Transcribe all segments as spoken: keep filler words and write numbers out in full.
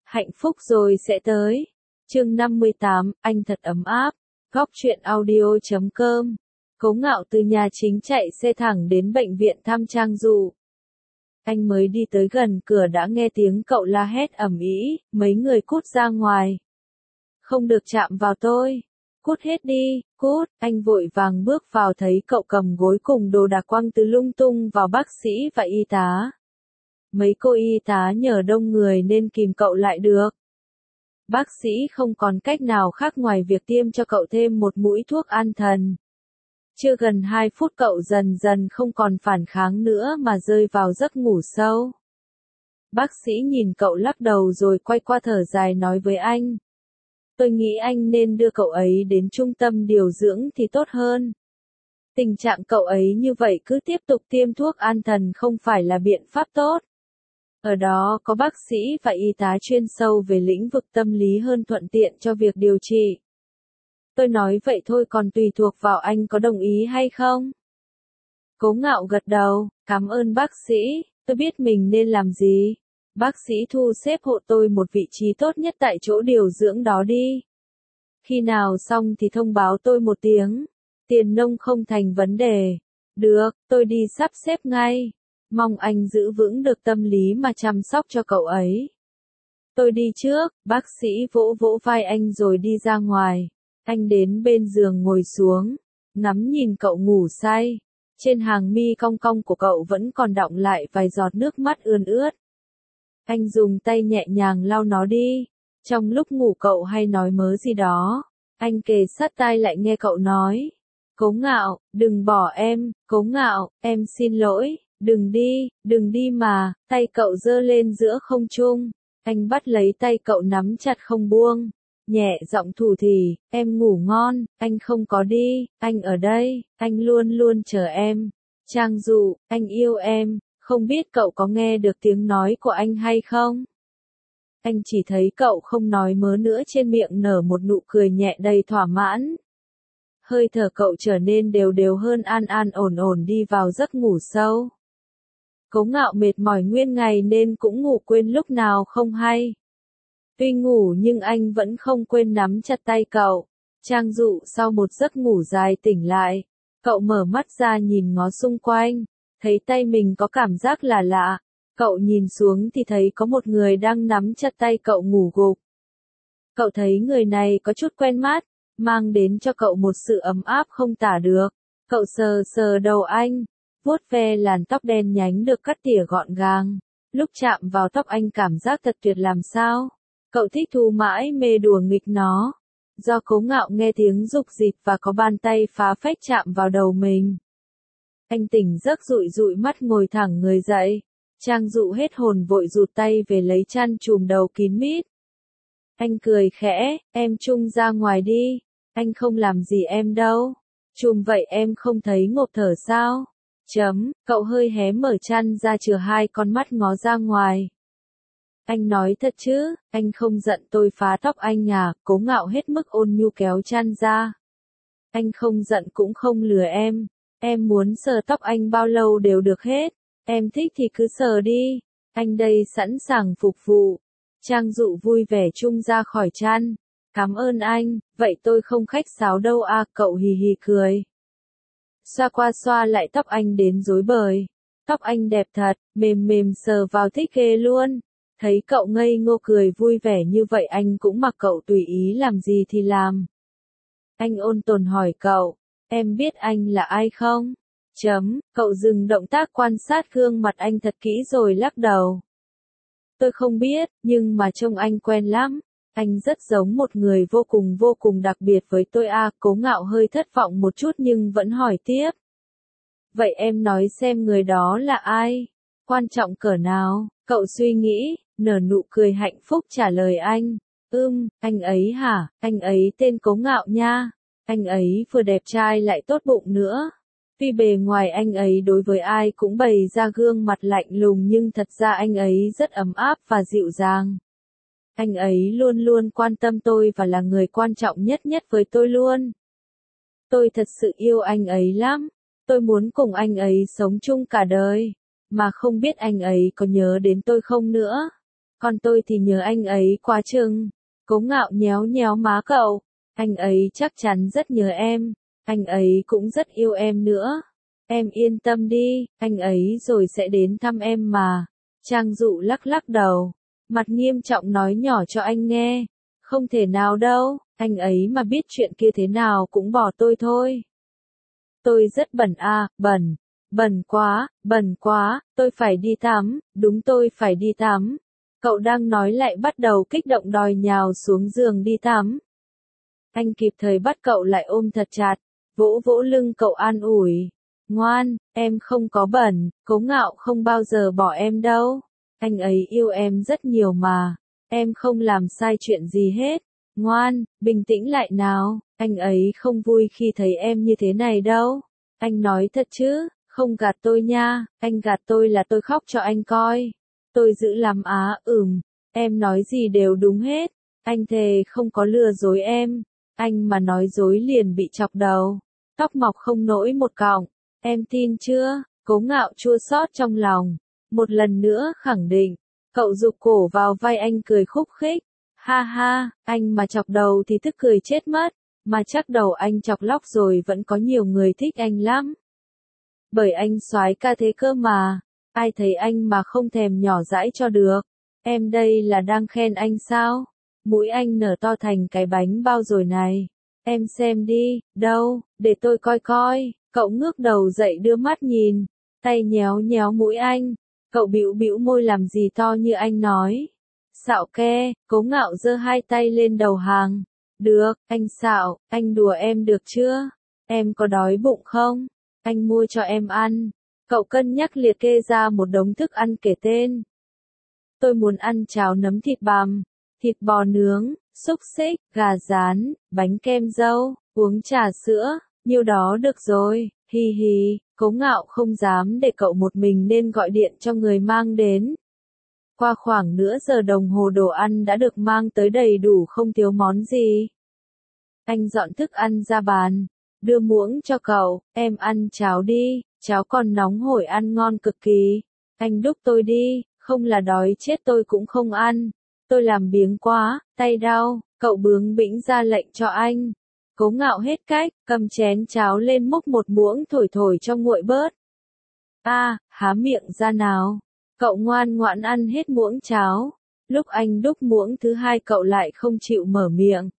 Hạnh phúc rồi sẽ tới. Chương năm mươi tám, anh thật ấm áp. Góc truyện audio chấm com. Cố Ngạo từ nhà chính chạy xe thẳng đến bệnh viện thăm Trang Dụ. Anh mới đi tới gần cửa đã nghe tiếng cậu la hét ầm ĩ, mấy người cút ra ngoài. Không được chạm vào tôi. Cút hết đi, cút. Anh vội vàng bước vào thấy cậu cầm gối cùng đồ đạc quăng từ lung tung vào bác sĩ và y tá. Mấy cô y tá nhờ đông người nên kìm cậu lại được. Bác sĩ không còn cách nào khác ngoài việc tiêm cho cậu thêm một mũi thuốc an thần. Chưa gần hai phút cậu dần dần không còn phản kháng nữa mà rơi vào giấc ngủ sâu. Bác sĩ nhìn cậu lắc đầu rồi quay qua thở dài nói với anh. Tôi nghĩ anh nên đưa cậu ấy đến trung tâm điều dưỡng thì tốt hơn. Tình trạng cậu ấy như vậy cứ tiếp tục tiêm thuốc an thần không phải là biện pháp tốt. Ở đó có bác sĩ và y tá chuyên sâu về lĩnh vực tâm lý hơn thuận tiện cho việc điều trị. Tôi nói vậy thôi còn tùy thuộc vào anh có đồng ý hay không. Cố Ngạo gật đầu, cảm ơn bác sĩ, tôi biết mình nên làm gì. Bác sĩ thu xếp hộ tôi một vị trí tốt nhất tại chỗ điều dưỡng đó đi. Khi nào xong thì thông báo tôi một tiếng. Tiền nong không thành vấn đề. Được, tôi đi sắp xếp ngay. Mong anh giữ vững được tâm lý mà chăm sóc cho cậu ấy. Tôi đi trước, bác sĩ vỗ vỗ vai anh rồi đi ra ngoài. Anh đến bên giường ngồi xuống, ngắm nhìn cậu ngủ say. Trên hàng mi cong cong của cậu vẫn còn đọng lại vài giọt nước mắt ươn ướt. Anh dùng tay nhẹ nhàng lau nó đi. Trong lúc ngủ cậu hay nói mớ gì đó. Anh kề sát tai lại nghe cậu nói. Cố Ngạo, đừng bỏ em, Cố Ngạo, em xin lỗi. Đừng đi, đừng đi mà, tay cậu giơ lên giữa không trung. Anh bắt lấy tay cậu nắm chặt không buông. Nhẹ giọng thủ thỉ, em ngủ ngon, anh không có đi, anh ở đây, anh luôn luôn chờ em. Trang Dụ, anh yêu em, không biết cậu có nghe được tiếng nói của anh hay không? Anh chỉ thấy cậu không nói mớ nữa trên miệng nở một nụ cười nhẹ đầy thỏa mãn. Hơi thở cậu trở nên đều đều hơn an an ổn ổn đi vào giấc ngủ sâu. Cố Ngạo mệt mỏi nguyên ngày nên cũng ngủ quên lúc nào không hay. Tuy ngủ nhưng anh vẫn không quên nắm chặt tay cậu. Trang Dụ sau một giấc ngủ dài tỉnh lại. Cậu mở mắt ra nhìn ngó xung quanh. Thấy tay mình có cảm giác lạ lạ. Cậu nhìn xuống thì thấy có một người đang nắm chặt tay cậu ngủ gục. Cậu thấy người này có chút quen mắt. Mang đến cho cậu một sự ấm áp không tả được. Cậu sờ sờ đầu anh. Vuốt ve làn tóc đen nhánh được cắt tỉa gọn gàng. Lúc chạm vào tóc anh cảm giác thật tuyệt làm sao. Cậu thích thú mãi mê đùa nghịch nó. Do Cố Ngạo nghe tiếng rục rịt và có bàn tay phá phách chạm vào đầu mình. Anh tỉnh giấc dụi dụi mắt ngồi thẳng người dậy. Trang Dụ hết hồn vội rụt tay về lấy chăn trùm đầu kín mít. Anh cười khẽ, em chung ra ngoài đi. Anh không làm gì em đâu. Trùm vậy em không thấy ngộp thở sao? Chấm, cậu hơi hé mở chăn ra chừa hai con mắt ngó ra ngoài. Anh nói thật chứ, anh không giận tôi phá tóc anh à, Cố Ngạo hết mức ôn nhu kéo chăn ra. Anh không giận cũng không lừa em, em muốn sờ tóc anh bao lâu đều được hết, em thích thì cứ sờ đi, anh đây sẵn sàng phục vụ. Trang Dụ vui vẻ chung ra khỏi chăn, cảm ơn anh, vậy tôi không khách sáo đâu à, cậu hì hì cười. Xoa qua xoa lại tóc anh đến rối bời, tóc anh đẹp thật, mềm mềm sờ vào thích ghê luôn. Thấy cậu ngây ngô cười vui vẻ như vậy anh cũng mặc cậu tùy ý làm gì thì làm. Anh ôn tồn hỏi cậu, em biết anh là ai không? Chấm, cậu dừng động tác quan sát gương mặt anh thật kỹ rồi lắc đầu. Tôi không biết, nhưng mà trông anh quen lắm. Anh rất giống một người vô cùng vô cùng đặc biệt với tôi à, Cố Ngạo hơi thất vọng một chút nhưng vẫn hỏi tiếp. Vậy em nói xem người đó là ai? Quan trọng cỡ nào? Cậu suy nghĩ, nở nụ cười hạnh phúc trả lời anh. Ưm, anh ấy hả, anh ấy tên Cố Ngạo nha. Anh ấy vừa đẹp trai lại tốt bụng nữa. Tuy bề ngoài anh ấy đối với ai cũng bày ra gương mặt lạnh lùng nhưng thật ra anh ấy rất ấm áp và dịu dàng. Anh ấy luôn luôn quan tâm tôi và là người quan trọng nhất nhất với tôi luôn. Tôi thật sự yêu anh ấy lắm. Tôi muốn cùng anh ấy sống chung cả đời. Mà không biết anh ấy có nhớ đến tôi không nữa. Còn tôi thì nhớ anh ấy quá chừng. Cố Ngạo nhéo nhéo má cậu. Anh ấy chắc chắn rất nhớ em. Anh ấy cũng rất yêu em nữa. Em yên tâm đi, anh ấy rồi sẽ đến thăm em mà. Trang Dụ lắc lắc đầu. Mặt nghiêm trọng nói nhỏ cho anh nghe. Không thể nào đâu, anh ấy mà biết chuyện kia thế nào cũng bỏ tôi thôi. Tôi rất bẩn à, bẩn. Bẩn quá, bẩn quá, tôi phải đi tắm, đúng tôi phải đi tắm. Cậu đang nói lại bắt đầu kích động đòi nhào xuống giường đi tắm. Anh kịp thời bắt cậu lại ôm thật chặt, vỗ vỗ lưng cậu an ủi. Ngoan, em không có bẩn, Cố Ngạo không bao giờ bỏ em đâu. Anh ấy yêu em rất nhiều mà. Em không làm sai chuyện gì hết. Ngoan, bình tĩnh lại nào, anh ấy không vui khi thấy em như thế này đâu. Anh nói thật chứ, không gạt tôi nha, anh gạt tôi là tôi khóc cho anh coi. Tôi dữ lắm á, ừm, em nói gì đều đúng hết. Anh thề không có lừa dối em. Anh mà nói dối liền bị chọc đầu. Tóc mọc không nổi một cọng. Em tin chưa? Cố Ngạo chua xót trong lòng. Một lần nữa khẳng định. Cậu giục cổ vào vai anh cười khúc khích. Ha ha, anh mà chọc đầu thì tức cười chết mất. Mà chắc đầu anh chọc lóc rồi vẫn có nhiều người thích anh lắm. Bởi anh soái ca thế cơ mà. Ai thấy anh mà không thèm nhỏ dãi cho được. Em đây là đang khen anh sao? Mũi anh nở to thành cái bánh bao rồi này. Em xem đi, đâu, để tôi coi coi. Cậu ngước đầu dậy đưa mắt nhìn. Tay nhéo nhéo mũi anh. Cậu bĩu bĩu môi làm gì to như anh nói. Xạo ke, Cố Ngạo giơ hai tay lên đầu hàng. Được, anh Xạo, anh đùa em được chưa? Em có đói bụng không? Anh mua cho em ăn. Cậu cân nhắc liệt kê ra một đống thức ăn kể tên. Tôi muốn ăn cháo nấm thịt bằm, thịt bò nướng, xúc xích, gà rán, bánh kem dâu, uống trà sữa, nhiêu đó được rồi, hi hi. Cố Ngạo không dám để cậu một mình nên gọi điện cho người mang đến. Qua khoảng nửa giờ đồng hồ đồ ăn đã được mang tới đầy đủ không thiếu món gì. Anh dọn thức ăn ra bàn, đưa muỗng cho cậu, em ăn cháo đi, cháo còn nóng hổi ăn ngon cực kỳ. Anh đúc tôi đi, không là đói chết tôi cũng không ăn. Tôi làm biếng quá, tay đau, cậu bướng bĩnh ra lệnh cho anh. Cố Ngạo hết cách, cầm chén cháo lên múc một muỗng thổi thổi cho nguội bớt. A, à, há miệng ra nào. Cậu ngoan ngoãn ăn hết muỗng cháo. Lúc anh đúc muỗng thứ hai cậu lại không chịu mở miệng.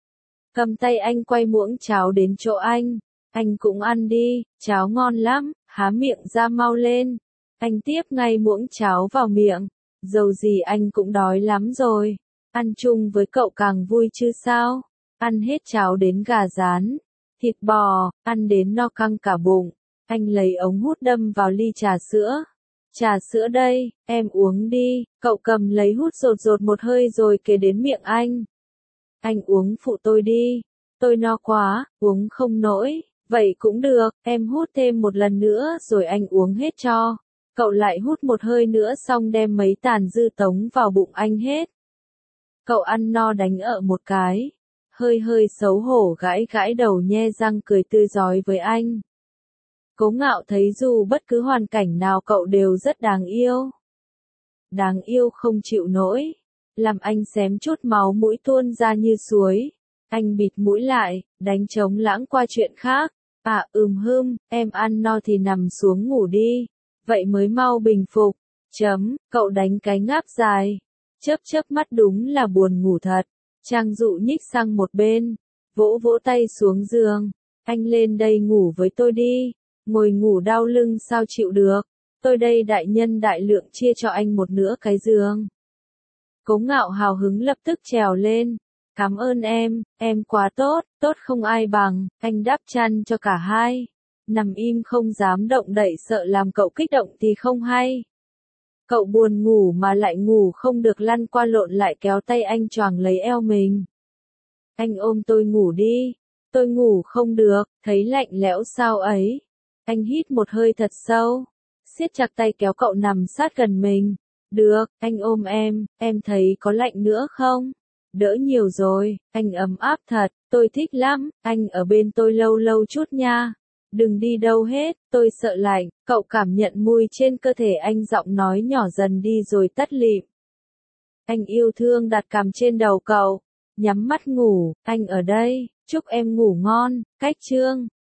Cầm tay anh quay muỗng cháo đến chỗ anh. Anh cũng ăn đi, cháo ngon lắm, há miệng ra mau lên. Anh tiếp ngay muỗng cháo vào miệng. Dầu gì anh cũng đói lắm rồi. Ăn chung với cậu càng vui chứ sao. Ăn hết cháo đến gà rán, thịt bò, ăn đến no căng cả bụng. Anh lấy ống hút đâm vào ly trà sữa. Trà sữa đây, em uống đi. Cậu cầm lấy hút rột rột một hơi rồi kề đến miệng anh. Anh uống phụ tôi đi. Tôi no quá, uống không nổi. Vậy cũng được, em hút thêm một lần nữa rồi anh uống hết cho. Cậu lại hút một hơi nữa xong đem mấy tàn dư tống vào bụng anh hết. Cậu ăn no đánh ợ một cái. Hơi hơi xấu hổ gãi gãi đầu nhe răng cười tươi rói với anh. Cố Ngạo thấy dù bất cứ hoàn cảnh nào cậu đều rất đáng yêu. Đáng yêu không chịu nổi. Làm anh xém chút máu mũi tuôn ra như suối. Anh bịt mũi lại, đánh trống lãng qua chuyện khác. À ừm hưm, em ăn no thì nằm xuống ngủ đi. Vậy mới mau bình phục. Chấm, cậu đánh cái ngáp dài. Chớp chớp mắt đúng là buồn ngủ thật. Trang Dụ nhích sang một bên. Vỗ vỗ tay xuống giường. Anh lên đây ngủ với tôi đi. Ngồi ngủ đau lưng sao chịu được. Tôi đây đại nhân đại lượng chia cho anh một nửa cái giường. Cố Ngạo hào hứng lập tức trèo lên. Cảm ơn em, em quá tốt, tốt không ai bằng. Anh đắp chăn cho cả hai. Nằm im không dám động đậy sợ làm cậu kích động thì không hay. Cậu buồn ngủ mà lại ngủ không được lăn qua lộn lại kéo tay anh choàng lấy eo mình. Anh ôm tôi ngủ đi. Tôi ngủ không được, thấy lạnh lẽo sao ấy. Anh hít một hơi thật sâu. Siết chặt tay kéo cậu nằm sát gần mình. Được, anh ôm em, em thấy có lạnh nữa không? Đỡ nhiều rồi, anh ấm áp thật, tôi thích lắm, anh ở bên tôi lâu lâu chút nha. Đừng đi đâu hết, tôi sợ lạnh. Cậu cảm nhận mùi trên cơ thể anh, giọng nói nhỏ dần đi rồi tắt lịm. Anh yêu thương đặt cằm trên đầu cậu. Nhắm mắt ngủ, anh ở đây, chúc em ngủ ngon. Cách chương